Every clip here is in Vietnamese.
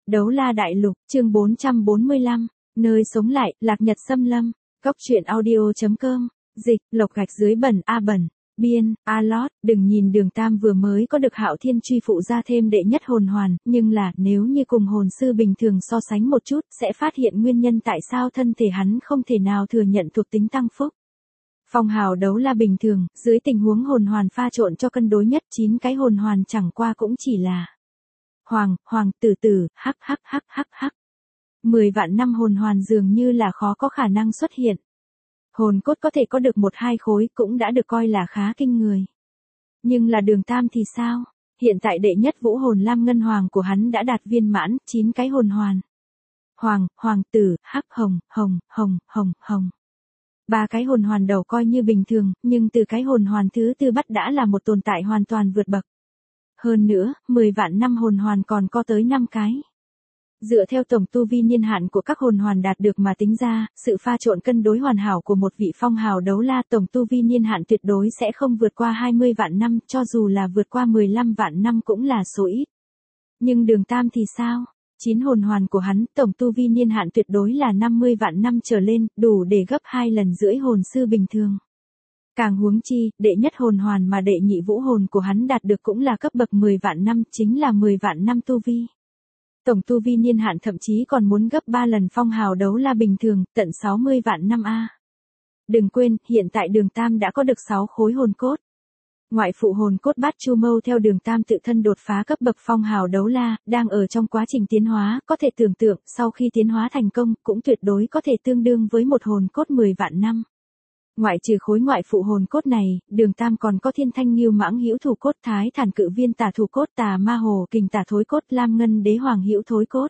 Đấu La Đại Lục, chương 445, nơi sống lại, Lạc Nhật Xâm Lâm, Góc Truyện Audio.com, dịch, Lộc Gạch Dưới Bẩn A Bẩn, biên, A Lót, đừng nhìn Đường Tam vừa mới có được Hạo Thiên truy phụ ra thêm đệ nhất hồn hoàn, nhưng là, nếu như cùng hồn sư bình thường so sánh một chút, sẽ phát hiện nguyên nhân tại sao thân thể hắn không thể nào thừa nhận thuộc tính tăng phúc. Phong hào đấu la bình thường, dưới tình huống hồn hoàn pha trộn cho cân đối nhất 9 cái hồn hoàn chẳng qua cũng chỉ là hoàng, tử, hắc. 10 vạn năm hồn hoàn dường như là khó có khả năng xuất hiện. Hồn cốt có thể có được 1-2 khối cũng đã được coi là khá kinh người. Nhưng là Đường Tam thì sao? Hiện tại đệ nhất vũ hồn lam ngân hoàng của hắn đã đạt viên mãn, 9 cái hồn hoàn. Hoàng tử, hắc, hồng. 3 cái hồn hoàn đầu coi như bình thường, nhưng từ cái hồn hoàn thứ tư bắt đã là một tồn tại hoàn toàn vượt bậc. Hơn nữa, 10 vạn năm hồn hoàn còn có tới 5 cái. Dựa theo tổng tu vi niên hạn của các hồn hoàn đạt được mà tính ra, sự pha trộn cân đối hoàn hảo của một vị phong hào đấu la tổng tu vi niên hạn tuyệt đối sẽ không vượt qua 20 vạn năm, cho dù là vượt qua 15 vạn năm cũng là số ít. Nhưng Đường Tam thì sao? 9 hồn hoàn của hắn, tổng tu vi niên hạn tuyệt đối là 50 vạn năm trở lên, đủ để gấp 2 lần rưỡi hồn sư bình thường. Càng huống chi, đệ nhất hồn hoàn mà đệ nhị vũ hồn của hắn đạt được cũng là cấp bậc 10 vạn năm, chính là 10 vạn năm tu vi. Tổng tu vi niên hạn thậm chí còn muốn gấp 3 lần phong hào đấu la bình thường, tận 60 vạn năm a. Đừng quên, hiện tại Đường Tam đã có được 6 khối hồn cốt. Ngoại phụ hồn cốt Bát Chu Mâu theo Đường Tam tự thân đột phá cấp bậc phong hào đấu la, đang ở trong quá trình tiến hóa, có thể tưởng tượng, sau khi tiến hóa thành công, cũng tuyệt đối có thể tương đương với một hồn cốt 10 vạn năm. Ngoại trừ khối ngoại phụ hồn cốt này, Đường Tam còn có Thiên Thanh Ngưu Mãng Hữu Thủ cốt, Thái Thản Cự Viên Tả Thủ cốt, Tà Ma Hồ Kình Tả Thối cốt, Lam Ngân Đế Hoàng Hữu Thối cốt.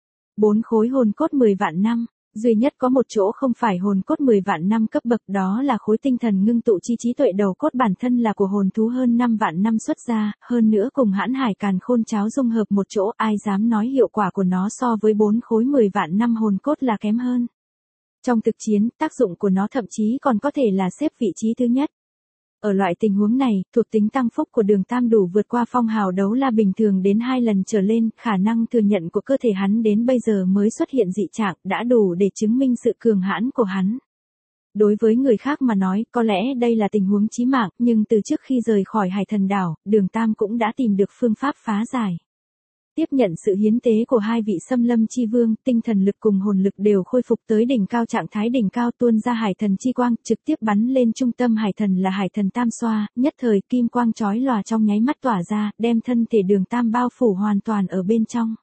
4 khối hồn cốt 10 vạn năm, duy nhất có một chỗ không phải hồn cốt 10 vạn năm cấp bậc, đó là khối tinh thần ngưng tụ chi trí tuệ đầu cốt bản thân là của hồn thú hơn 5 vạn năm xuất ra, hơn nữa cùng Hãn Hải Càn Khôn Cháo dung hợp một chỗ, ai dám nói hiệu quả của nó so với 4 khối 10 vạn năm hồn cốt là kém hơn. Trong thực chiến, tác dụng của nó thậm chí còn có thể là xếp vị trí thứ nhất. Ở loại tình huống này, thuộc tính tăng phúc của Đường Tam đủ vượt qua phong hào đấu la bình thường đến 2 lần trở lên, khả năng thừa nhận của cơ thể hắn đến bây giờ mới xuất hiện dị trạng, đã đủ để chứng minh sự cường hãn của hắn. Đối với người khác mà nói, có lẽ đây là tình huống chí mạng, nhưng từ trước khi rời khỏi Hải Thần Đảo, Đường Tam cũng đã tìm được phương pháp phá giải. Tiếp nhận sự hiến tế của 2 vị xâm lâm chi vương, tinh thần lực cùng hồn lực đều khôi phục tới đỉnh cao, trạng thái đỉnh cao, tuôn ra hải thần chi quang, trực tiếp bắn lên trung tâm hải thần là hải thần Tam Xoa, nhất thời kim quang chói lòa trong nháy mắt tỏa ra, đem thân thể Đường Tam bao phủ hoàn toàn ở bên trong.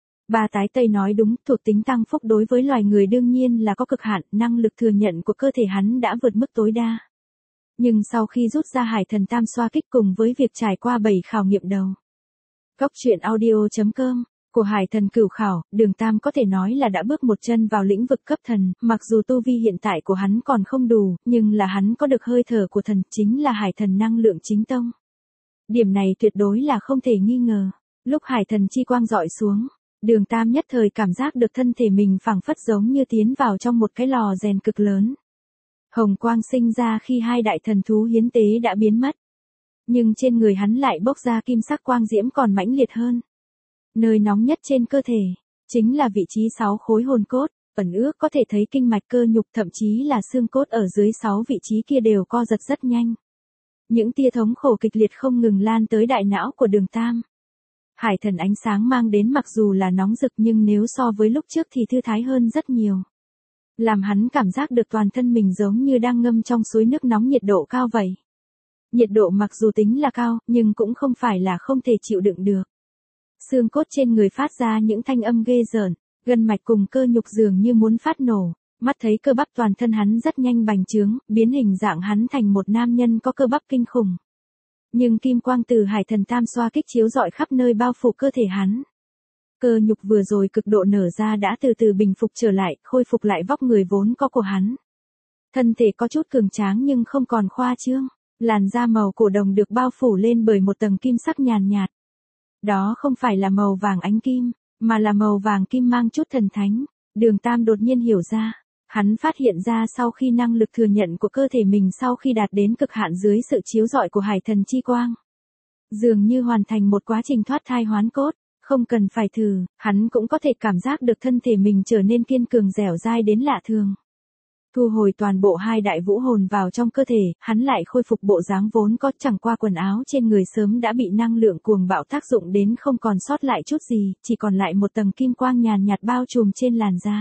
Ba Tái Tây nói đúng, thuộc tính tăng phúc đối với loài người đương nhiên là có cực hạn, năng lực thừa nhận của cơ thể hắn đã vượt mức tối đa. Nhưng sau khi rút ra hải thần Tam Xoa kích cùng với việc trải qua 7 khảo nghiệm đầu Góc Truyện Audio.com của Hải Thần Cửu Khảo, Đường Tam có thể nói là đã bước một chân vào lĩnh vực cấp thần, mặc dù tu vi hiện tại của hắn còn không đủ, nhưng là hắn có được hơi thở của thần, chính là hải thần năng lượng chính tông. Điểm này tuyệt đối là không thể nghi ngờ. Lúc hải thần chi quang dọi xuống, Đường Tam nhất thời cảm giác được thân thể mình phảng phất giống như tiến vào trong một cái lò rèn cực lớn. Hồng quang sinh ra khi 2 đại thần thú hiến tế đã biến mất. Nhưng trên người hắn lại bốc ra kim sắc quang diễm còn mãnh liệt hơn. Nơi nóng nhất trên cơ thể, chính là vị trí 6 khối hồn cốt, ẩn ước có thể thấy kinh mạch cơ nhục thậm chí là xương cốt ở dưới 6 vị trí kia đều co giật rất nhanh. Những tia thống khổ kịch liệt không ngừng lan tới đại não của Đường Tam. Hải thần ánh sáng mang đến mặc dù là nóng rực nhưng nếu so với lúc trước thì thư thái hơn rất nhiều. Làm hắn cảm giác được toàn thân mình giống như đang ngâm trong suối nước nóng nhiệt độ cao vậy. Nhiệt độ mặc dù tính là cao, nhưng cũng không phải là không thể chịu đựng được. Xương cốt trên người phát ra những thanh âm ghê rợn, gân mạch cùng cơ nhục dường như muốn phát nổ, mắt thấy cơ bắp toàn thân hắn rất nhanh bành trướng, biến hình dạng hắn thành một nam nhân có cơ bắp kinh khủng. Nhưng kim quang từ hải thần Tam Xoa kích chiếu rọi khắp nơi bao phủ cơ thể hắn. Cơ nhục vừa rồi cực độ nở ra đã từ từ bình phục trở lại, khôi phục lại vóc người vốn có của hắn. Thân thể có chút cường tráng nhưng không còn khoa trương. Làn da màu cổ đồng được bao phủ lên bởi một tầng kim sắc nhàn nhạt. Đó không phải là màu vàng ánh kim, mà là màu vàng kim mang chút thần thánh. Đường Tam đột nhiên hiểu ra. Hắn phát hiện ra sau khi năng lực thừa nhận của cơ thể mình sau khi đạt đến cực hạn dưới sự chiếu rọi của hải thần chi quang. Dường như hoàn thành một quá trình thoát thai hoán cốt, Không cần phải thử, hắn cũng có thể cảm giác được thân thể mình trở nên kiên cường dẻo dai đến lạ thường. Thu hồi toàn bộ hai đại vũ hồn vào trong cơ thể, hắn lại khôi phục bộ dáng vốn có, chẳng qua quần áo trên người sớm đã bị năng lượng cuồng bạo tác dụng đến không còn sót lại chút gì, chỉ còn lại một tầng kim quang nhàn nhạt bao trùm trên làn da.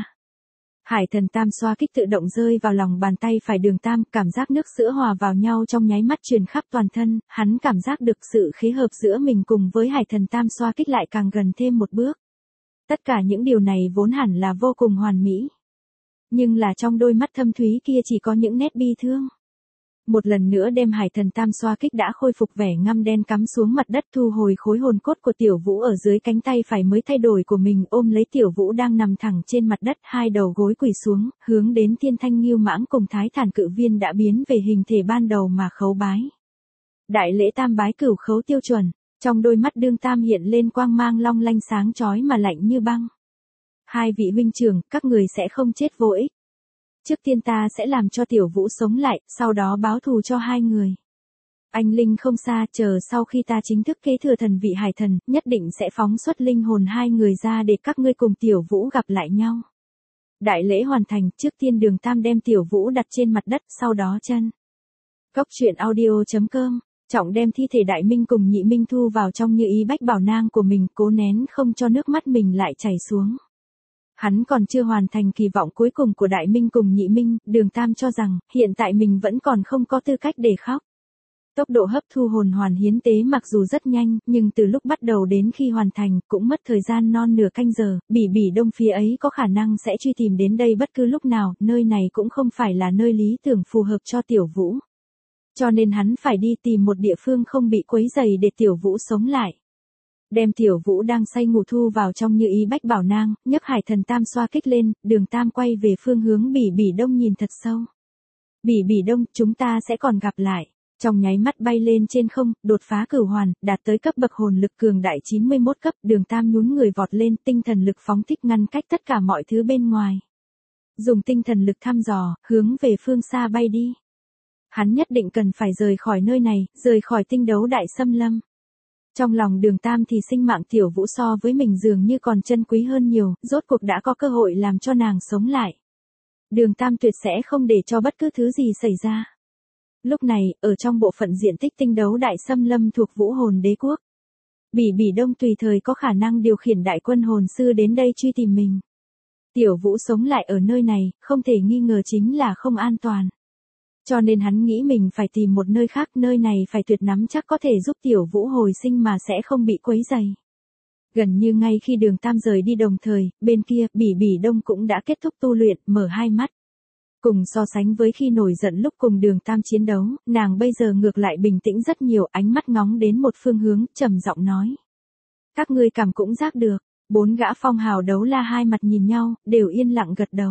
Hải thần tam xoa kích tự động rơi vào lòng bàn tay phải Đường Tam, cảm giác nước sữa hòa vào nhau trong nháy mắt truyền khắp toàn thân, hắn cảm giác được sự khế hợp giữa mình cùng với hải thần tam xoa kích lại càng gần thêm một bước. Tất cả những điều này vốn hẳn là vô cùng hoàn mỹ. Nhưng là trong đôi mắt thâm thúy kia chỉ có những nét bi thương. Một lần nữa đem hải thần tam xoa kích đã khôi phục vẻ ngăm đen cắm xuống mặt đất, thu hồi khối hồn cốt của Tiểu Vũ ở dưới cánh tay phải mới thay đổi của mình, ôm lấy Tiểu Vũ đang nằm thẳng trên mặt đất, hai đầu gối quỳ xuống, hướng đến Thiên Thanh Ngưu Mãng cùng Thái Thản Cự Viên đã biến về hình thể ban đầu mà khấu bái. Đại lễ tam bái cửu khấu tiêu chuẩn, trong đôi mắt Đường Tam hiện lên quang mang long lanh sáng chói mà lạnh như băng. Hai vị huynh trưởng, các người sẽ không chết vô ích. Trước tiên ta sẽ làm cho Tiểu Vũ sống lại, sau đó báo thù cho hai người. Anh linh không xa, chờ sau khi ta chính thức kế thừa thần vị hải thần, nhất định sẽ phóng xuất linh hồn hai người ra để các ngươi cùng Tiểu Vũ gặp lại nhau. Đại lễ hoàn thành, trước tiên Đường Tam đem Tiểu Vũ đặt trên mặt đất, sau đó chân. Cốc truyện audio.com, trọng đem thi thể Đại Minh cùng Nhị Minh thu vào trong Như Ý Bách Bảo Nang của mình, cố nén không cho nước mắt mình lại chảy xuống. Hắn còn chưa hoàn thành kỳ vọng cuối cùng của Đại Minh cùng Nhị Minh, Đường Tam cho rằng, hiện tại mình vẫn còn không có tư cách để khóc. Tốc độ hấp thu hồn hoàn hiến tế mặc dù rất nhanh, nhưng từ lúc bắt đầu đến khi hoàn thành, cũng mất thời gian non nửa canh giờ, Bỉ Đông phía ấy có khả năng sẽ truy tìm đến đây bất cứ lúc nào, nơi này cũng không phải là nơi lý tưởng phù hợp cho Tiểu Vũ. Cho nên hắn phải đi tìm một địa phương không bị quấy rầy để Tiểu Vũ sống lại. Đem Tiểu Vũ đang say ngủ thu vào trong Như Ý Bách Bảo Nang, nhấc hải thần tam xoa kích lên, Đường Tam quay về phương hướng Bỉ Đông nhìn thật sâu. Bỉ Đông, chúng ta sẽ còn gặp lại. Trong nháy mắt bay lên trên không, đột phá cửu hoàn, đạt tới cấp bậc hồn lực cường đại 91 cấp, Đường Tam nhún người vọt lên, tinh thần lực phóng thích ngăn cách tất cả mọi thứ bên ngoài. Dùng tinh thần lực thăm dò, hướng về phương xa bay đi. Hắn nhất định cần phải rời khỏi nơi này, rời khỏi tinh đấu đại xâm lâm. Trong lòng Đường Tam thì sinh mạng Tiểu Vũ so với mình dường như còn chân quý hơn nhiều, rốt cuộc đã có cơ hội làm cho nàng sống lại. Đường Tam tuyệt sẽ không để cho bất cứ thứ gì xảy ra. Lúc này, ở trong bộ phận diện tích tinh đấu đại xâm lâm thuộc Vũ Hồn Đế Quốc, Bỉ Đông tùy thời có khả năng điều khiển đại quân hồn sư đến đây truy tìm mình. Tiểu Vũ sống lại ở nơi này, không thể nghi ngờ chính là không an toàn. Cho nên hắn nghĩ mình phải tìm một nơi khác, nơi này phải tuyệt nắm chắc có thể giúp Tiểu Vũ hồi sinh mà sẽ không bị quấy rầy. Gần như ngay khi Đường Tam rời đi đồng thời, bên kia, Bỉ Đông cũng đã kết thúc tu luyện, mở hai mắt. Cùng so sánh với khi nổi giận lúc cùng Đường Tam chiến đấu, nàng bây giờ ngược lại bình tĩnh rất nhiều, ánh mắt ngóng đến một phương hướng, trầm giọng nói. Các ngươi cảm cũng giác được, bốn gã phong hào đấu la hai mặt nhìn nhau, đều yên lặng gật đầu.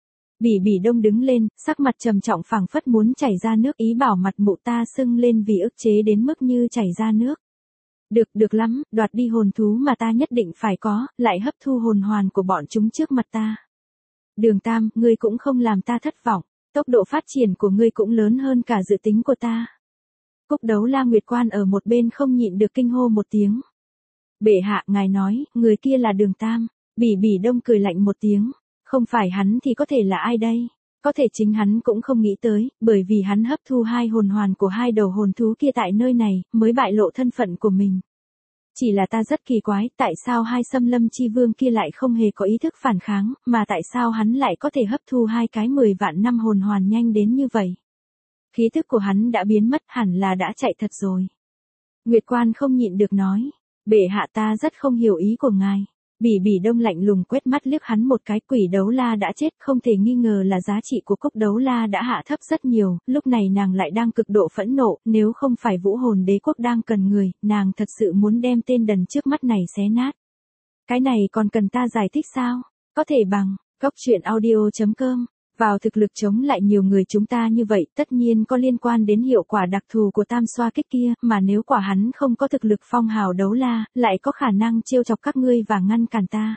Bỉ Đông đứng lên, sắc mặt trầm trọng phảng phất muốn chảy ra nước, ý bảo mặt mụ ta sưng lên vì ức chế đến mức như chảy ra nước. Được lắm, đoạt đi hồn thú mà ta nhất định phải có, lại hấp thu hồn hoàn của bọn chúng trước mặt ta. Đường Tam, ngươi cũng không làm ta thất vọng, tốc độ phát triển của ngươi cũng lớn hơn cả dự tính của ta. Cúc Đấu La Nguyệt Quan ở một bên không nhịn được kinh hô một tiếng. Bệ hạ, ngài nói, người kia là Đường Tam. Bỉ Đông cười lạnh một tiếng. Không phải hắn thì có thể là ai đây? Có thể chính hắn cũng không nghĩ tới, bởi vì hắn hấp thu hai hồn hoàn của hai đầu hồn thú kia tại nơi này, mới bại lộ thân phận của mình. Chỉ là ta rất kỳ quái, tại sao hai xâm lâm chi vương kia lại không hề có ý thức phản kháng, mà tại sao hắn lại có thể hấp thu hai cái 10 vạn năm hồn hoàn nhanh đến như vậy? Khí thức của hắn đã biến mất, hẳn là đã chạy thật rồi. Nguyệt Quan không nhịn được nói, bệ hạ, ta rất không hiểu ý của ngài. Bỉ Đông lạnh lùng quét mắt liếc hắn một cái, Quỷ Đấu La đã chết, không thể nghi ngờ là giá trị của Cúc Đấu La đã hạ thấp rất nhiều, lúc này nàng lại đang cực độ phẫn nộ, nếu không phải Vũ Hồn Đế Quốc đang cần người, nàng thật sự muốn đem tên đần trước mắt này xé nát. Cái này còn cần ta giải thích sao? Có thể bằng, cốc truyện audio.com. Vào thực lực chống lại nhiều người chúng ta như vậy, tất nhiên có liên quan đến hiệu quả đặc thù của tam xoa kích kia, mà nếu quả hắn không có thực lực phong hào đấu la, lại có khả năng trêu chọc các ngươi và ngăn cản ta.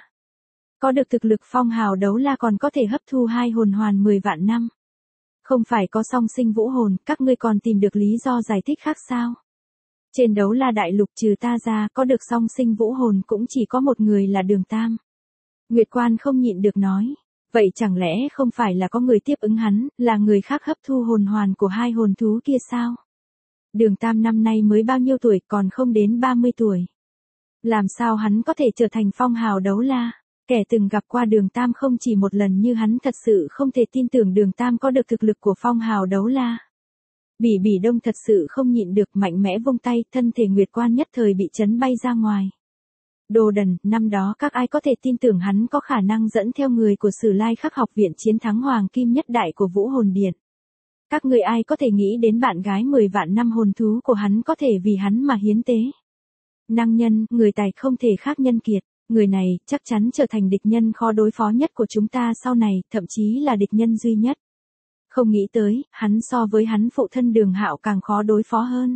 Có được thực lực phong hào đấu la còn có thể hấp thu hai hồn hoàn 10 vạn năm. Không phải có song sinh vũ hồn, các ngươi còn tìm được lý do giải thích khác sao? Trên đấu la đại lục trừ ta ra có được song sinh vũ hồn cũng chỉ có một người là Đường Tam. Nguyệt Quan không nhịn được nói. Vậy chẳng lẽ không phải là có người tiếp ứng hắn, là người khác hấp thu hồn hoàn của hai hồn thú kia sao? Đường Tam năm nay mới bao nhiêu tuổi, còn không đến 30 tuổi. Làm sao hắn có thể trở thành phong hào đấu la? Kẻ từng gặp qua Đường Tam không chỉ một lần như hắn thật sự không thể tin tưởng Đường Tam có được thực lực của phong hào đấu la. Bỉ Bỉ Đông thật sự không nhịn được, mạnh mẽ vung tay, thân thể Nguyệt Quan nhất thời bị chấn bay ra ngoài. Đồ đần, năm đó các ai có thể tin tưởng hắn có khả năng dẫn theo người của Sử Lai Khắc học viện chiến thắng Hoàng Kim Nhất Đại của Vũ Hồn Điện. Các người ai có thể nghĩ đến bạn gái 10 vạn năm hồn thú của hắn có thể vì hắn mà hiến tế. Năng nhân, người tài không thể khác nhân kiệt, người này chắc chắn trở thành địch nhân khó đối phó nhất của chúng ta sau này, thậm chí là địch nhân duy nhất. Không nghĩ tới, hắn so với hắn phụ thân Đường Hạo càng khó đối phó hơn.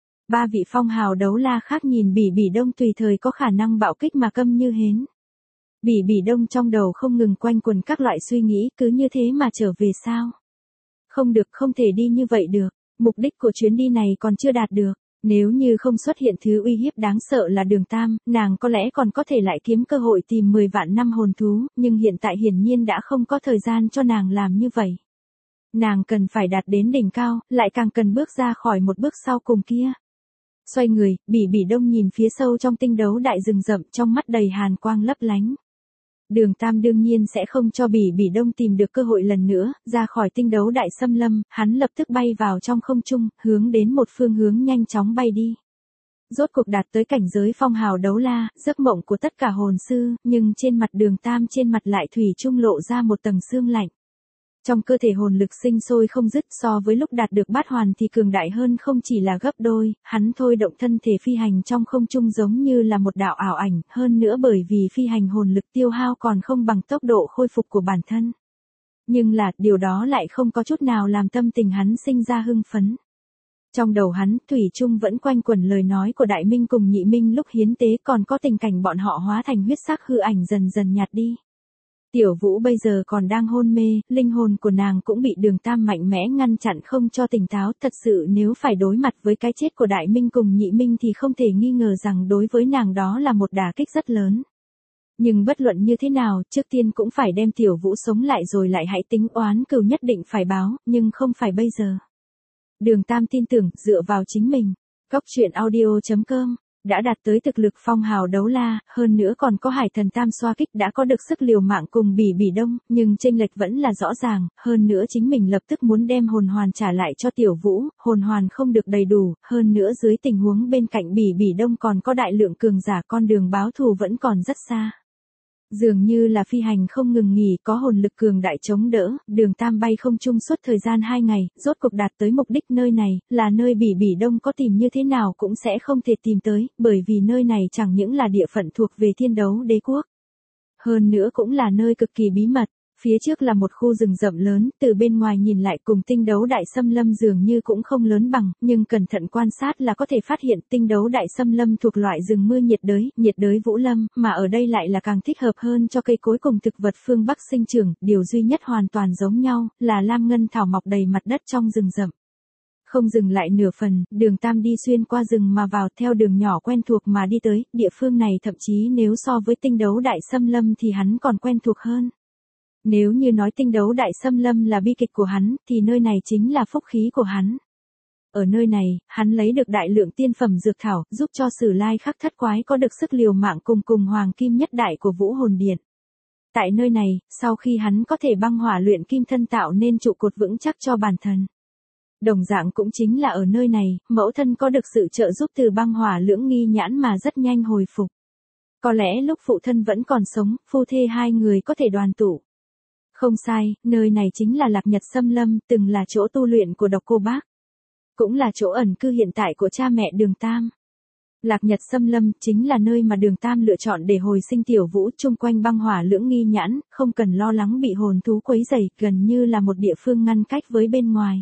Ba vị phong hào đấu la khác nhìn Bỉ Bỉ Đông tùy thời có khả năng bạo kích mà câm như hến. Bỉ Bỉ Đông trong đầu không ngừng quanh quẩn các loại suy nghĩ, cứ như thế mà trở về sao? Không được, không thể đi như vậy được, mục đích của chuyến đi này còn chưa đạt được. Nếu như không xuất hiện thứ uy hiếp đáng sợ là Đường Tam, nàng có lẽ còn có thể lại kiếm cơ hội tìm 10 vạn năm hồn thú, nhưng hiện tại hiển nhiên đã không có thời gian cho nàng làm như vậy. Nàng cần phải đạt đến đỉnh cao, lại càng cần bước ra khỏi một bước sau cùng kia. Xoay người, Bỉ Bỉ Đông nhìn phía sâu trong tinh đấu đại rừng rậm, trong mắt đầy hàn quang lấp lánh. Đường Tam đương nhiên sẽ không cho Bỉ Bỉ Đông tìm được cơ hội lần nữa, ra khỏi tinh đấu đại xâm lâm, hắn lập tức bay vào trong không trung, hướng đến một phương hướng nhanh chóng bay đi. Rốt cuộc đạt tới cảnh giới phong hào đấu la, giấc mộng của tất cả hồn sư, nhưng trên mặt Đường Tam trên mặt lại thủy chung lộ ra một tầng sương lạnh. Trong cơ thể hồn lực sinh sôi không dứt, so với lúc đạt được bát hoàn thì cường đại hơn không chỉ là gấp đôi, hắn thôi động thân thể phi hành trong không trung giống như là một đạo ảo ảnh, hơn nữa bởi vì phi hành hồn lực tiêu hao còn không bằng tốc độ khôi phục của bản thân. Nhưng là, điều đó lại không có chút nào làm tâm tình hắn sinh ra hưng phấn. Trong đầu hắn, thủy chung vẫn quanh quẩn lời nói của Đại Minh cùng Nhị Minh lúc hiến tế, còn có tình cảnh bọn họ hóa thành huyết sắc hư ảnh dần dần nhạt đi. Tiểu Vũ bây giờ còn đang hôn mê, linh hồn của nàng cũng bị Đường Tam mạnh mẽ ngăn chặn không cho tỉnh táo, thật sự nếu phải đối mặt với cái chết của Đại Minh cùng Nhị Minh thì không thể nghi ngờ rằng đối với nàng đó là một đả kích rất lớn. Nhưng bất luận như thế nào, trước tiên cũng phải đem Tiểu Vũ sống lại rồi lại hãy tính oán cừu nhất định phải báo, nhưng không phải bây giờ. Đường Tam tin tưởng, dựa vào chính mình. Góc truyện audio.com đã đạt tới thực lực phong hào đấu la, hơn nữa còn có Hải Thần Tam xoa kích, đã có được sức liều mạng cùng Bỉ Bỉ Đông, nhưng chênh lệch vẫn là rõ ràng, hơn nữa chính mình lập tức muốn đem hồn hoàn trả lại cho Tiểu Vũ, hồn hoàn không được đầy đủ, hơn nữa dưới tình huống bên cạnh Bỉ Bỉ Đông còn có đại lượng cường giả, con đường báo thù vẫn còn rất xa. Dường như là phi hành không ngừng nghỉ, có hồn lực cường đại chống đỡ, Đường Tam bay không chung suốt thời gian 2 ngày, rốt cục đạt tới mục đích. Nơi này, là nơi Bỉ Bỉ Đông có tìm như thế nào cũng sẽ không thể tìm tới, bởi vì nơi này chẳng những là địa phận thuộc về Thiên Đấu Đế Quốc. Hơn nữa cũng là nơi cực kỳ bí mật. Phía trước là một khu rừng rậm lớn, từ bên ngoài nhìn lại cùng tinh đấu đại xâm lâm dường như cũng không lớn bằng, nhưng cẩn thận quan sát là có thể phát hiện tinh đấu đại xâm lâm thuộc loại rừng mưa nhiệt đới vũ lâm, mà ở đây lại là càng thích hợp hơn cho cây cối cùng thực vật phương Bắc sinh trưởng, điều duy nhất hoàn toàn giống nhau, là lam ngân thảo mọc đầy mặt đất trong rừng rậm. Không dừng lại nửa phần, Đường Tam đi xuyên qua rừng mà vào theo đường nhỏ quen thuộc mà đi tới, địa phương này thậm chí nếu so với tinh đấu đại xâm lâm thì hắn còn quen thuộc hơn. Nếu như nói tinh đấu đại xâm lâm là bi kịch của hắn, thì nơi này chính là phúc khí của hắn. Ở nơi này, hắn lấy được đại lượng tiên phẩm dược thảo, giúp cho Sử Lai Khắc thất quái có được sức liều mạng cùng Hoàng Kim Nhất Đại của Vũ Hồn Điện. Tại nơi này, sau khi hắn có thể băng hỏa luyện kim thân tạo nên trụ cột vững chắc cho bản thân. Đồng dạng cũng chính là ở nơi này, mẫu thân có được sự trợ giúp từ băng hỏa lưỡng nghi nhãn mà rất nhanh hồi phục. Có lẽ lúc phụ thân vẫn còn sống, phu thê hai người có thể đoàn tụ. Không sai, nơi này chính là Lạc Nhật Xâm Lâm, từng là chỗ tu luyện của Độc Cô Bác. Cũng là chỗ ẩn cư hiện tại của cha mẹ Đường Tam. Lạc Nhật Xâm Lâm chính là nơi mà Đường Tam lựa chọn để hồi sinh Tiểu Vũ, chung quanh băng hỏa lưỡng nghi nhãn, không cần lo lắng bị hồn thú quấy rầy, gần như là một địa phương ngăn cách với bên ngoài.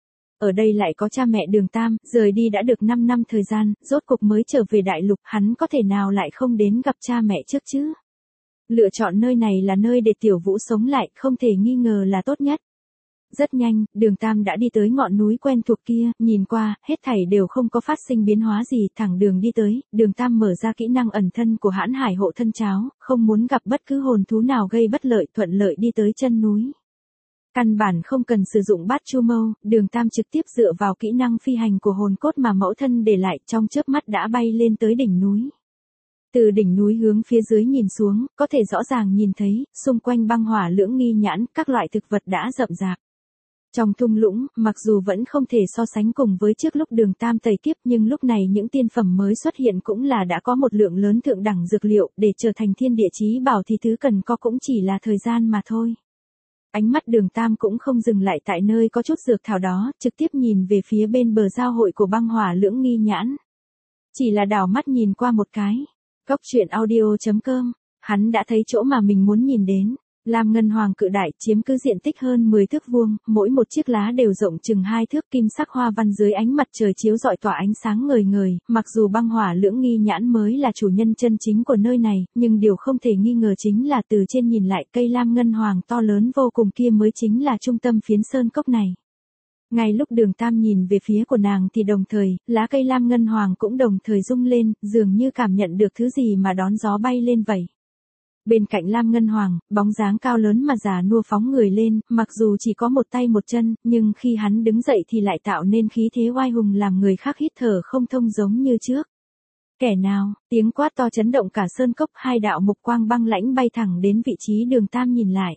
Ở đây lại có cha mẹ Đường Tam, rời đi đã được 5 năm thời gian, rốt cục mới trở về đại lục, hắn có thể nào lại không đến gặp cha mẹ trước chứ? Lựa chọn nơi này là nơi để Tiểu Vũ sống lại, không thể nghi ngờ là tốt nhất. Rất nhanh, Đường Tam đã đi tới ngọn núi quen thuộc kia, nhìn qua, hết thảy đều không có phát sinh biến hóa gì, thẳng đường đi tới, Đường Tam mở ra kỹ năng ẩn thân của Hãn Hải hộ thân cháo, không muốn gặp bất cứ hồn thú nào gây bất lợi, thuận lợi đi tới chân núi. Căn bản không cần sử dụng bát chu mâu, Đường Tam trực tiếp dựa vào kỹ năng phi hành của hồn cốt mà mẫu thân để lại, trong chớp mắt đã bay lên tới đỉnh núi. Từ đỉnh núi hướng phía dưới nhìn xuống, có thể rõ ràng nhìn thấy, xung quanh băng hỏa lưỡng nghi nhãn, các loại thực vật đã rậm rạp. Trong thung lũng, mặc dù vẫn không thể so sánh cùng với trước lúc Đường Tam tẩy kiếp, nhưng lúc này những tiên phẩm mới xuất hiện cũng là đã có một lượng lớn thượng đẳng dược liệu, để trở thành thiên địa chí bảo thì thứ cần có cũng chỉ là thời gian mà thôi. Ánh mắt Đường Tam cũng không dừng lại tại nơi có chút dược thảo đó, trực tiếp nhìn về phía bên bờ giao hội của băng hỏa lưỡng nghi nhãn. Chỉ là đảo mắt nhìn qua một cái. Cốc truyện audio.com, hắn đã thấy chỗ mà mình muốn nhìn đến. Lam ngân hoàng cự đại chiếm cứ diện tích hơn 10 thước vuông, mỗi một chiếc lá đều rộng chừng 2 thước, kim sắc hoa văn dưới ánh mặt trời chiếu rọi tỏa ánh sáng ngời ngời, mặc dù băng hỏa lưỡng nghi nhãn mới là chủ nhân chân chính của nơi này, nhưng điều không thể nghi ngờ chính là từ trên nhìn lại cây lam ngân hoàng to lớn vô cùng kia mới chính là trung tâm phiến sơn cốc này. Ngay lúc Đường Tam nhìn về phía của nàng thì đồng thời, lá cây lam ngân hoàng cũng đồng thời rung lên, dường như cảm nhận được thứ gì mà đón gió bay lên vậy. Bên cạnh lam ngân hoàng, bóng dáng cao lớn mà già nua phóng người lên, mặc dù chỉ có một tay một chân, nhưng khi hắn đứng dậy thì lại tạo nên khí thế oai hùng làm người khác hít thở không thông giống như trước. Kẻ nào, tiếng quát to chấn động cả sơn cốc, hai đạo mục quang băng lãnh bay thẳng đến vị trí Đường Tam nhìn lại.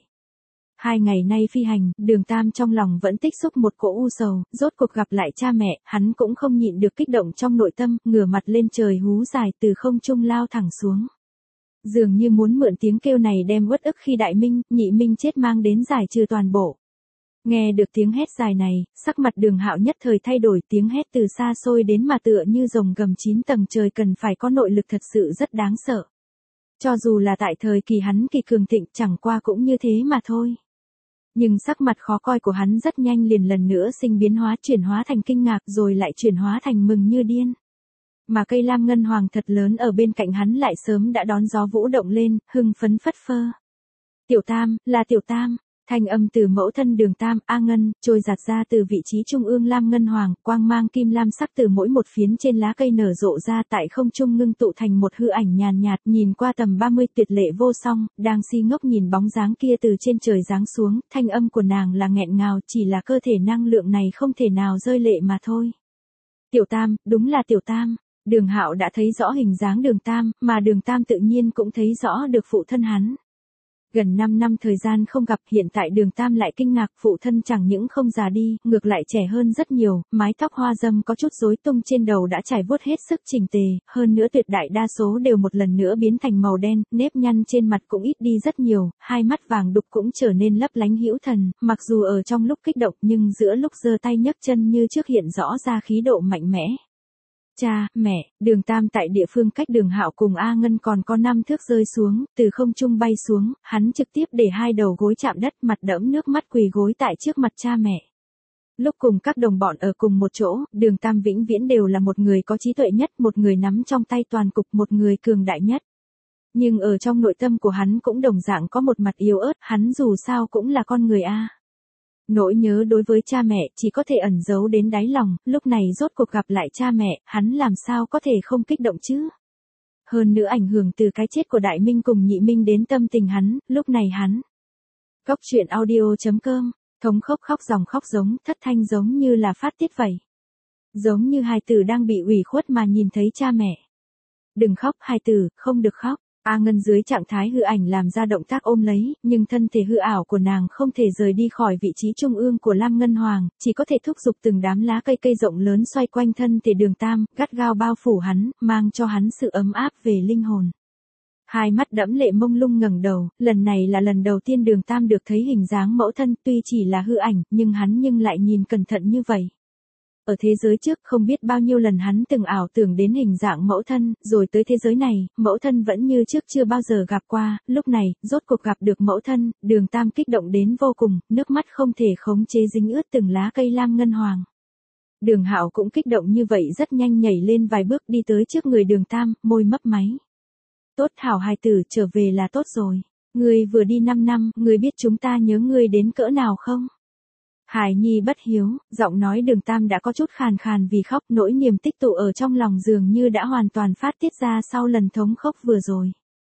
2 ngày nay phi hành, Đường Tam trong lòng vẫn tích xúc một cỗ u sầu, rốt cuộc gặp lại cha mẹ, hắn cũng không nhịn được kích động trong nội tâm, ngửa mặt lên trời hú dài từ không trung lao thẳng xuống. Dường như muốn mượn tiếng kêu này đem uất ức khi Đại Minh, Nhị Minh chết mang đến giải trừ toàn bộ. Nghe được tiếng hét dài này, sắc mặt Đường Hạo nhất thời thay đổi, tiếng hét từ xa xôi đến mà tựa như rồng gầm 9 tầng trời, cần phải có nội lực thật sự rất đáng sợ. Cho dù là tại thời kỳ hắn kỳ cường thịnh, chẳng qua cũng như thế mà thôi. Nhưng sắc mặt khó coi của hắn rất nhanh liền lần nữa sinh biến hóa, chuyển hóa thành kinh ngạc rồi lại chuyển hóa thành mừng như điên. Mà cây lam ngân hoàng thật lớn ở bên cạnh hắn lại sớm đã đón gió vũ động lên, hưng phấn phất phơ. Tiểu Tam, là Tiểu Tam, thanh âm từ mẫu thân Đường Tam, A Ngân, trôi giạt ra từ vị trí trung ương lam ngân hoàng, quang mang kim lam sắc từ mỗi một phiến trên lá cây nở rộ ra tại không trung ngưng tụ thành một hư ảnh nhàn nhạt, nhìn qua tầm 30 tuyệt lệ vô song, đang si ngốc nhìn bóng dáng kia từ trên trời giáng xuống, thanh âm của nàng là nghẹn ngào, chỉ là cơ thể năng lượng này không thể nào rơi lệ mà thôi. Tiểu Tam, đúng là Tiểu Tam. Đường Hạo đã thấy rõ hình dáng Đường Tam, mà Đường Tam tự nhiên cũng thấy rõ được phụ thân hắn. Gần 5 năm thời gian không gặp, hiện tại Đường Tam lại kinh ngạc, phụ thân chẳng những không già đi, ngược lại trẻ hơn rất nhiều, mái tóc hoa râm có chút rối tung trên đầu đã trải vuốt hết sức chỉnh tề, hơn nữa tuyệt đại đa số đều một lần nữa biến thành màu đen, nếp nhăn trên mặt cũng ít đi rất nhiều, hai mắt vàng đục cũng trở nên lấp lánh hữu thần, mặc dù ở trong lúc kích động nhưng giữa lúc giơ tay nhấc chân như trước hiện rõ ra khí độ mạnh mẽ. Cha, mẹ, Đường Tam tại địa phương cách Đường Hạo cùng A Ngân còn có 5 thước rơi xuống, từ không trung bay xuống, hắn trực tiếp để hai đầu gối chạm đất, mặt đẫm nước mắt quỳ gối tại trước mặt cha mẹ. Lúc cùng các đồng bọn ở cùng một chỗ, Đường Tam vĩnh viễn đều là một người có trí tuệ nhất, một người nắm trong tay toàn cục, một người cường đại nhất. Nhưng ở trong nội tâm của hắn cũng đồng dạng có một mặt yếu ớt, hắn dù sao cũng là con người a. Nỗi nhớ đối với cha mẹ chỉ có thể ẩn giấu đến đáy lòng, lúc này rốt cuộc gặp lại cha mẹ, hắn làm sao có thể không kích động chứ? Hơn nữa ảnh hưởng từ cái chết của Đại Minh cùng Nhị Minh đến tâm tình hắn, lúc này hắn. Cốc truyện audio.com, thống khóc khóc dòng khóc giống, thất thanh giống như là phát tiết vậy. Giống như hài tử đang bị ủy khuất mà nhìn thấy cha mẹ. Đừng khóc hài tử, không được khóc. A Ngân dưới trạng thái hư ảnh làm ra động tác ôm lấy, nhưng thân thể hư ảo của nàng không thể rời đi khỏi vị trí trung ương của Lam Ngân Hoàng, chỉ có thể thúc giục từng đám lá cây cây rộng lớn xoay quanh thân thể Đường Tam, gắt gao bao phủ hắn, mang cho hắn sự ấm áp về linh hồn. Hai mắt đẫm lệ mông lung ngẩng đầu, lần này là lần đầu tiên Đường Tam được thấy hình dáng mẫu thân, tuy chỉ là hư ảnh, nhưng hắn lại nhìn cẩn thận như vậy. Ở thế giới trước không biết bao nhiêu lần hắn từng ảo tưởng đến hình dạng mẫu thân, rồi tới thế giới này, mẫu thân vẫn như trước chưa bao giờ gặp qua, lúc này, rốt cuộc gặp được mẫu thân, Đường Tam kích động đến vô cùng, nước mắt không thể khống chế dính ướt từng lá cây lam ngân hoàng. Đường Hạo cũng kích động như vậy rất nhanh nhảy lên vài bước đi tới trước người Đường Tam, môi mấp máy. Tốt hảo hài tử, trở về là tốt rồi. Ngươi vừa đi 5 năm, ngươi biết chúng ta nhớ ngươi đến cỡ nào không? Hài nhi bất hiếu, giọng nói Đường Tam đã có chút khàn khàn vì khóc, nỗi niềm tích tụ ở trong lòng dường như đã hoàn toàn phát tiết ra sau lần thống khóc vừa rồi.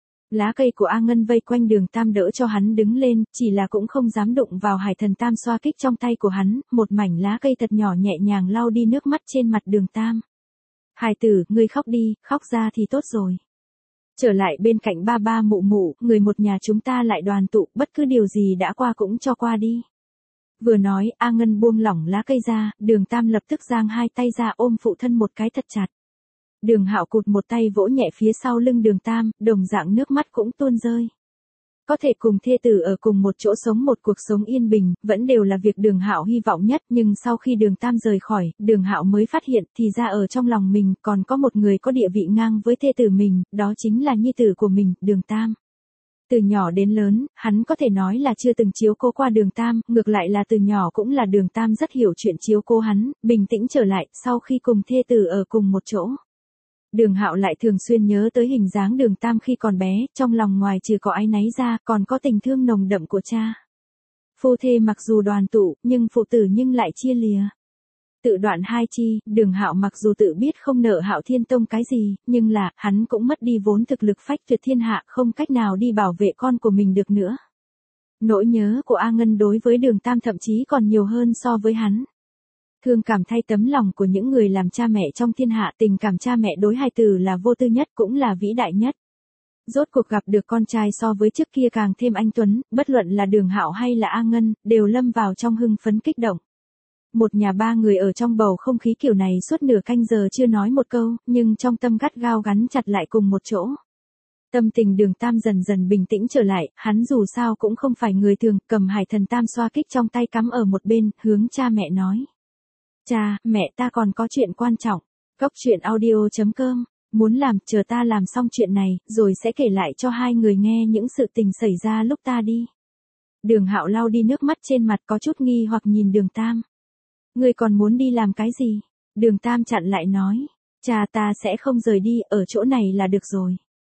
Lá cây của A Ngân vây quanh Đường Tam đỡ cho hắn đứng lên, chỉ là cũng không dám đụng vào Hải Thần Tam xoa kích trong tay của hắn, một mảnh lá cây thật nhỏ nhẹ nhàng lau đi nước mắt trên mặt Đường Tam. Hải tử, ngươi khóc đi, khóc ra thì tốt rồi. Trở lại bên cạnh ba ba mụ mụ, người một nhà chúng ta lại đoàn tụ, bất cứ điều gì đã qua cũng cho qua đi. Vừa nói, A Ngân buông lỏng lá cây ra, Đường Tam lập tức giang hai tay ra ôm phụ thân một cái thật chặt. Đường Hạo cụt một tay vỗ nhẹ phía sau lưng Đường Tam, đồng dạng nước mắt cũng tuôn rơi. Có thể cùng thê tử ở cùng một chỗ sống một cuộc sống yên bình, vẫn đều là việc Đường Hạo hy vọng nhất, nhưng sau khi Đường Tam rời khỏi, Đường Hạo mới phát hiện, thì ra ở trong lòng mình còn có một người có địa vị ngang với thê tử mình, đó chính là nhi tử của mình, Đường Tam. Từ nhỏ đến lớn, hắn có thể nói là chưa từng chiếu cố qua Đường Tam, ngược lại là từ nhỏ cũng là Đường Tam rất hiểu chuyện chiếu cố hắn, bình tĩnh trở lại, sau khi cùng thê tử ở cùng một chỗ. Đường Hạo lại thường xuyên nhớ tới hình dáng Đường Tam khi còn bé, trong lòng ngoài trừ có áy náy ra, còn có tình thương nồng đậm của cha. Phu thê mặc dù đoàn tụ, nhưng phụ tử nhưng lại chia lìa. Tự đoạn hai chi, Đường Hạo mặc dù tự biết không nợ Hạo Thiên Tông cái gì, nhưng là, hắn cũng mất đi vốn thực lực phách tuyệt thiên hạ, không cách nào đi bảo vệ con của mình được nữa. Nỗi nhớ của A Ngân đối với Đường Tam thậm chí còn nhiều hơn so với hắn. Thương cảm thay tấm lòng của những người làm cha mẹ trong thiên hạ, tình cảm cha mẹ đối hài tử là vô tư nhất cũng là vĩ đại nhất. Rốt cuộc gặp được con trai so với trước kia càng thêm anh tuấn, bất luận là Đường Hạo hay là A Ngân, đều lâm vào trong hưng phấn kích động. Một nhà ba người ở trong bầu không khí kiểu này suốt nửa canh giờ chưa nói một câu, nhưng trong tâm gắt gao gắn chặt lại cùng một chỗ. Tâm tình Đường Tam dần dần bình tĩnh trở lại, hắn dù sao cũng không phải người thường, cầm Hải Thần Tam xoa kích trong tay cắm ở một bên, hướng cha mẹ nói. Cha, mẹ ta còn có chuyện quan trọng. Góc truyện audio.com, muốn làm, chờ ta làm xong chuyện này, rồi sẽ kể lại cho hai người nghe những sự tình xảy ra lúc ta đi. Đường Hạo lau đi nước mắt trên mặt có chút nghi hoặc nhìn Đường Tam. Ngươi còn muốn đi làm cái gì? Đường Tam chặn lại nói. Cha ta sẽ không rời đi, ở chỗ này là được rồi.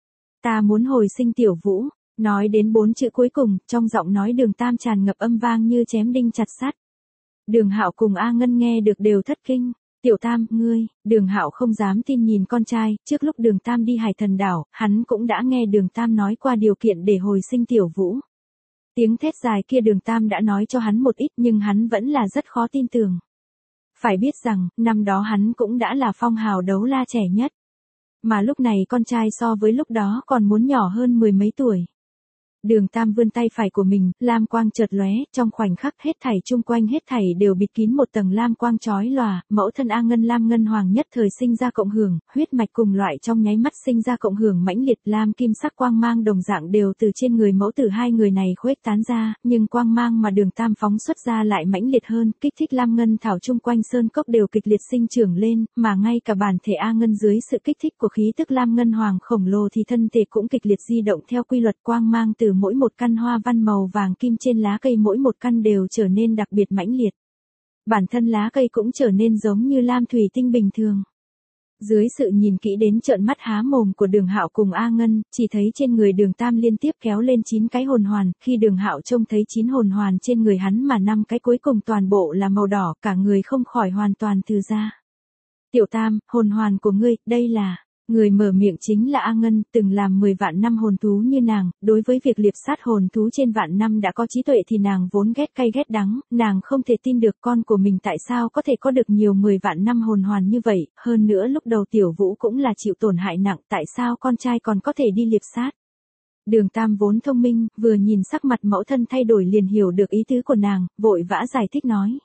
Ta muốn hồi sinh Tiểu Vũ. Nói đến 4 chữ cuối cùng, trong giọng nói Đường Tam tràn ngập âm vang như chém đinh chặt sắt. Đường Hạo cùng A Ngân nghe được đều thất kinh. Tiểu Tam, ngươi, Đường Hạo không dám tin nhìn con trai, trước lúc Đường Tam đi Hải Thần Đảo, hắn cũng đã nghe Đường Tam nói qua điều kiện để hồi sinh Tiểu Vũ. Tiếng thét dài kia Đường Tam đã nói cho hắn một ít nhưng hắn vẫn là rất khó tin tưởng. Phải biết rằng, năm đó hắn cũng đã là phong hào đấu la trẻ nhất. Mà lúc này con trai so với lúc đó còn muốn nhỏ hơn 10 mấy tuổi. Đường Tam vươn tay phải của mình, lam quang chợt lóe, trong khoảnh khắc hết thảy chung quanh hết thảy đều bịt kín một tầng lam quang chói lòa, mẫu thân A Ngân Lam Ngân Hoàng nhất thời sinh ra cộng hưởng, huyết mạch cùng loại trong nháy mắt sinh ra cộng hưởng mãnh liệt, lam kim sắc quang mang đồng dạng đều từ trên người mẫu tử hai người này khuếch tán ra, nhưng quang mang mà Đường Tam phóng xuất ra lại mãnh liệt hơn, kích thích lam ngân thảo chung quanh sơn cốc đều kịch liệt sinh trưởng lên, mà ngay cả bản thể A Ngân dưới sự kích thích của khí tức Lam Ngân Hoàng khổng lồ thì thân thể cũng kịch liệt di động theo quy luật, quang mang từ mỗi một căn hoa văn màu vàng kim trên lá cây mỗi một căn đều trở nên đặc biệt mãnh liệt. Bản thân lá cây cũng trở nên giống như lam thủy tinh bình thường. Dưới sự nhìn kỹ đến trợn mắt há mồm của Đường Hạo cùng A Ngân, chỉ thấy trên người Đường Tam liên tiếp kéo lên 9 cái hồn hoàn, khi Đường Hạo trông thấy 9 hồn hoàn trên người hắn mà 5 cái cuối cùng toàn bộ là màu đỏ, cả người không khỏi hoàn toàn từ ra. Tiểu Tam, hồn hoàn của ngươi, đây là... Người mở miệng chính là A Ngân, từng làm 10 vạn năm hồn thú như nàng, đối với việc liệp sát hồn thú trên vạn năm đã có trí tuệ thì nàng vốn ghét cay ghét đắng, nàng không thể tin được con của mình tại sao có thể có được nhiều 10 vạn năm hồn hoàn như vậy, hơn nữa lúc đầu Tiểu Vũ cũng là chịu tổn hại nặng, tại sao con trai còn có thể đi liệp sát. Đường Tam vốn thông minh, vừa nhìn sắc mặt mẫu thân thay đổi liền hiểu được ý tứ của nàng, vội vã giải thích nói.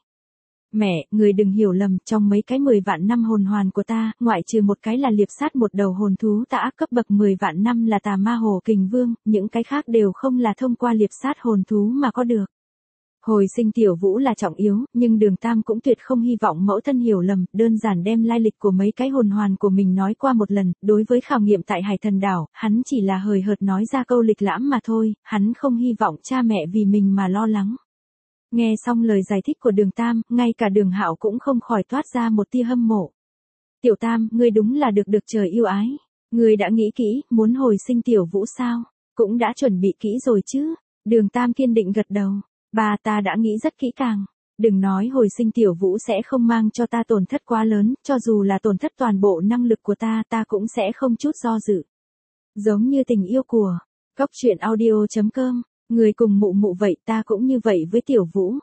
Mẹ, người đừng hiểu lầm, trong mấy cái 10 vạn năm hồn hoàn của ta, ngoại trừ một cái là liệp sát một đầu hồn thú tà ác cấp bậc 10 vạn năm là tà ma hồ kình vương, những cái khác đều không là thông qua liệp sát hồn thú mà có được. Hồi sinh Tiểu Vũ là trọng yếu, nhưng Đường Tam cũng tuyệt không hy vọng mẫu thân hiểu lầm, đơn giản đem lai lịch của mấy cái hồn hoàn của mình nói qua một lần, đối với khảo nghiệm tại Hải Thần Đảo, hắn chỉ là hời hợt nói ra câu lịch lãm mà thôi, hắn không hy vọng cha mẹ vì mình mà lo lắng. Nghe xong lời giải thích của Đường Tam, ngay cả Đường Hạo cũng không khỏi toát ra một tia hâm mộ. Tiểu Tam, ngươi đúng là được trời yêu ái. Ngươi đã nghĩ kỹ, muốn hồi sinh Tiểu Vũ sao? Cũng đã chuẩn bị kỹ rồi chứ? Đường Tam kiên định gật đầu. Bà ta đã nghĩ rất kỹ càng. đừng nói hồi sinh tiểu vũ sẽ không mang cho ta tổn thất quá lớn, cho dù là tổn thất toàn bộ năng lực của ta cũng sẽ không chút do dự. Giống như tình yêu của Cóc truyện audio.com, người cùng mụ mụ vậy ta cũng như vậy với tiểu vũ.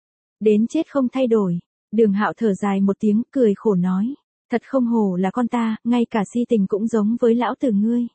Đến chết không thay đổi. Đường Hạo thở dài một tiếng cười khổ nói. Thật không hổ là con ta, ngay cả si tình cũng giống với lão tử ngươi.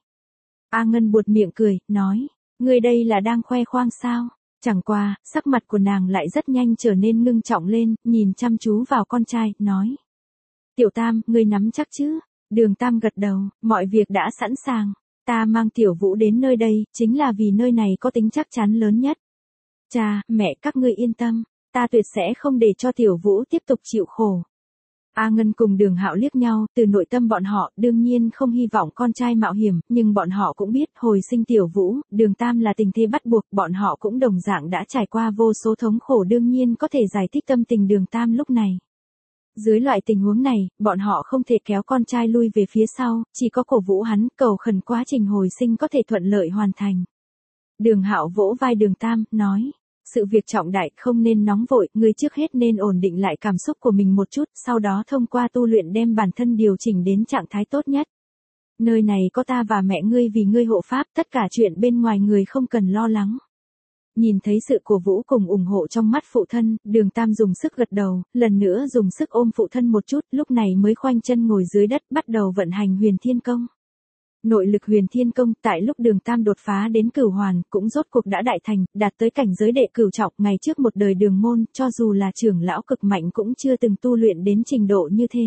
A Ngân buột miệng cười, nói. Ngươi đây là đang khoe khoang sao? Chẳng qua, sắc mặt của nàng lại rất nhanh trở nên ngưng trọng lên, nhìn chăm chú vào con trai, nói. Tiểu Tam, ngươi nắm chắc chứ? Đường Tam gật đầu, mọi việc đã sẵn sàng. Ta mang tiểu vũ đến nơi đây, chính là vì nơi này có tính chắc chắn lớn nhất. Cha, mẹ các ngươi yên tâm, ta tuyệt sẽ không để cho tiểu vũ tiếp tục chịu khổ. A Ngân cùng Đường Hạo liếc nhau, từ nội tâm bọn họ đương nhiên không hy vọng con trai mạo hiểm, nhưng bọn họ cũng biết hồi sinh tiểu vũ, Đường Tam là tình thế bắt buộc, bọn họ cũng đồng dạng đã trải qua vô số thống khổ đương nhiên có thể giải thích tâm tình Đường Tam lúc này. Dưới loại tình huống này, bọn họ không thể kéo con trai lui về phía sau, chỉ có cổ vũ hắn, cầu khẩn quá trình hồi sinh có thể thuận lợi hoàn thành. Đường Hạo vỗ vai Đường Tam, nói. Sự việc trọng đại không nên nóng vội, ngươi trước hết nên ổn định lại cảm xúc của mình một chút, sau đó thông qua tu luyện đem bản thân điều chỉnh đến trạng thái tốt nhất. Nơi này có ta và mẹ ngươi vì ngươi hộ pháp, tất cả chuyện bên ngoài người không cần lo lắng. Nhìn thấy sự cổ vũ cùng ủng hộ trong mắt phụ thân, Đường Tam dùng sức gật đầu, lần nữa dùng sức ôm phụ thân một chút, lúc này mới khoanh chân ngồi dưới đất bắt đầu vận hành Huyền Thiên Công. Nội lực Huyền Thiên Công tại lúc Đường Tam đột phá đến cửu hoàn cũng rốt cuộc đã đại thành, đạt tới cảnh giới đệ cửu trọng, ngày trước một đời Đường môn, cho dù là trưởng lão cực mạnh cũng chưa từng tu luyện đến trình độ như thế.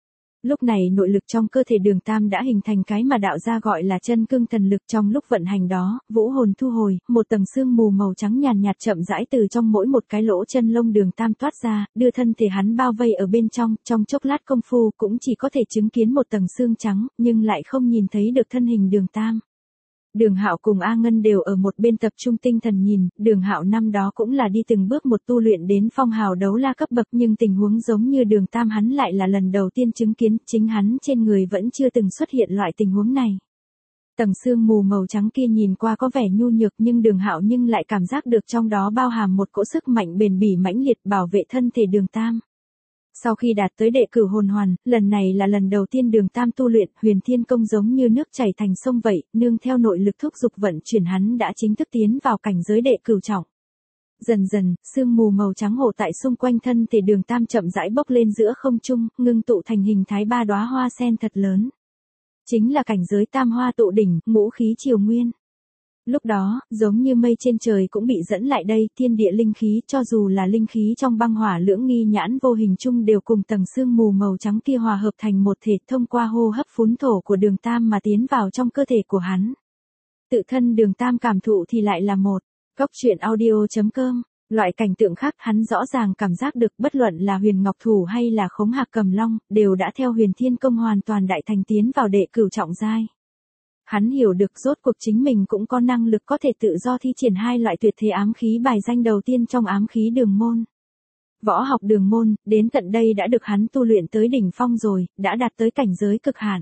Lúc này nội lực trong cơ thể Đường Tam đã hình thành cái mà đạo gia gọi là chân cương thần lực, trong lúc vận hành đó, vũ hồn thu hồi, một tầng sương mù màu trắng nhàn nhạt chậm rãi từ trong mỗi một cái lỗ chân lông Đường Tam toát ra, đưa thân thể hắn bao vây ở bên trong chốc lát công phu cũng chỉ có thể chứng kiến một tầng sương trắng, nhưng lại không nhìn thấy được thân hình Đường Tam. Đường Hạo cùng A Ngân đều ở một bên tập trung tinh thần nhìn, Đường Hạo năm đó cũng là đi từng bước một tu luyện đến phong hào đấu la cấp bậc, nhưng tình huống giống như Đường Tam hắn lại là lần đầu tiên chứng kiến, chính hắn trên người vẫn chưa từng xuất hiện loại tình huống này. Tầng sương mù màu trắng kia nhìn qua có vẻ nhu nhược nhưng Đường Hạo nhưng lại cảm giác được trong đó bao hàm một cỗ sức mạnh bền bỉ mãnh liệt bảo vệ thân thể Đường Tam. Sau khi đạt tới đệ cửu hồn hoàn, lần này là lần đầu tiên Đường Tam tu luyện Huyền Thiên Công giống như nước chảy thành sông vậy, nương theo nội lực thúc dục vận chuyển hắn đã chính thức tiến vào cảnh giới đệ cửu trọng. Dần dần, sương mù màu trắng hộ tại xung quanh thân thể Đường Tam chậm rãi bốc lên giữa không trung, ngưng tụ thành hình thái ba đóa hoa sen thật lớn. Chính là cảnh giới tam hoa tụ đỉnh, ngũ khí triều nguyên. Lúc đó, giống như mây trên trời cũng bị dẫn lại đây, thiên địa linh khí, cho dù là linh khí trong băng hỏa lưỡng nghi nhãn vô hình chung đều cùng tầng sương mù màu trắng kia hòa hợp thành một thể, thông qua hô hấp phún thổ của Đường Tam mà tiến vào trong cơ thể của hắn. Tự thân Đường Tam cảm thụ thì lại là một. Cóc truyện audio.com, loại cảnh tượng khác hắn rõ ràng cảm giác được, bất luận là Huyền Ngọc Thủ hay là Khống Hạc Cầm Long, đều đã theo Huyền Thiên Công hoàn toàn đại thành tiến vào đệ cửu trọng giai. Hắn hiểu được rốt cuộc chính mình cũng có năng lực có thể tự do thi triển hai loại tuyệt thế ám khí bài danh đầu tiên trong ám khí Đường môn. Võ học Đường môn, đến tận đây đã được hắn tu luyện tới đỉnh phong rồi, đã đạt tới cảnh giới cực hạn.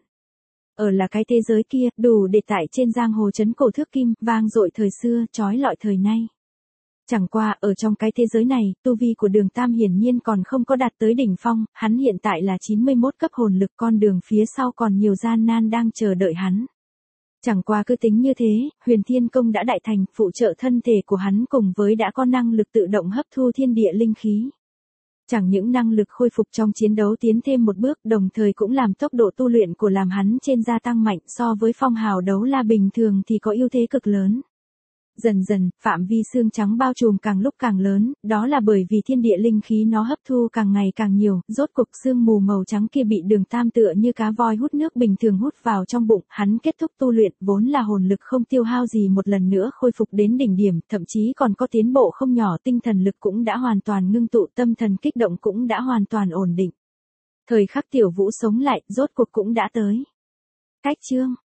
Ở là cái thế giới kia, đủ để tại trên giang hồ chấn cổ thước kim, vang dội thời xưa, chói lọi thời nay. Chẳng qua, ở trong cái thế giới này, tu vi của Đường Tam hiển nhiên còn không có đạt tới đỉnh phong, hắn hiện tại là 91 cấp hồn lực, con đường phía sau còn nhiều gian nan đang chờ đợi hắn. Chẳng qua cứ tính như thế, Huyền Thiên Công đã đại thành, phụ trợ thân thể của hắn cùng với đã có năng lực tự động hấp thu thiên địa linh khí. Chẳng những năng lực khôi phục trong chiến đấu tiến thêm một bước, đồng thời cũng làm tốc độ tu luyện của làm hắn trên gia tăng mạnh, so với phong hào đấu la bình thường thì có ưu thế cực lớn. Dần dần, phạm vi xương trắng bao trùm càng lúc càng lớn, đó là bởi vì thiên địa linh khí nó hấp thu càng ngày càng nhiều, rốt cục sương mù màu trắng kia bị Đường Tam tựa như cá voi hút nước bình thường hút vào trong bụng, hắn kết thúc tu luyện, vốn là hồn lực không tiêu hao gì một lần nữa khôi phục đến đỉnh điểm, thậm chí còn có tiến bộ không nhỏ, tinh thần lực cũng đã hoàn toàn ngưng tụ, tâm thần kích động cũng đã hoàn toàn ổn định. Thời khắc tiểu vũ sống lại, rốt cuộc cũng đã tới. Cách chương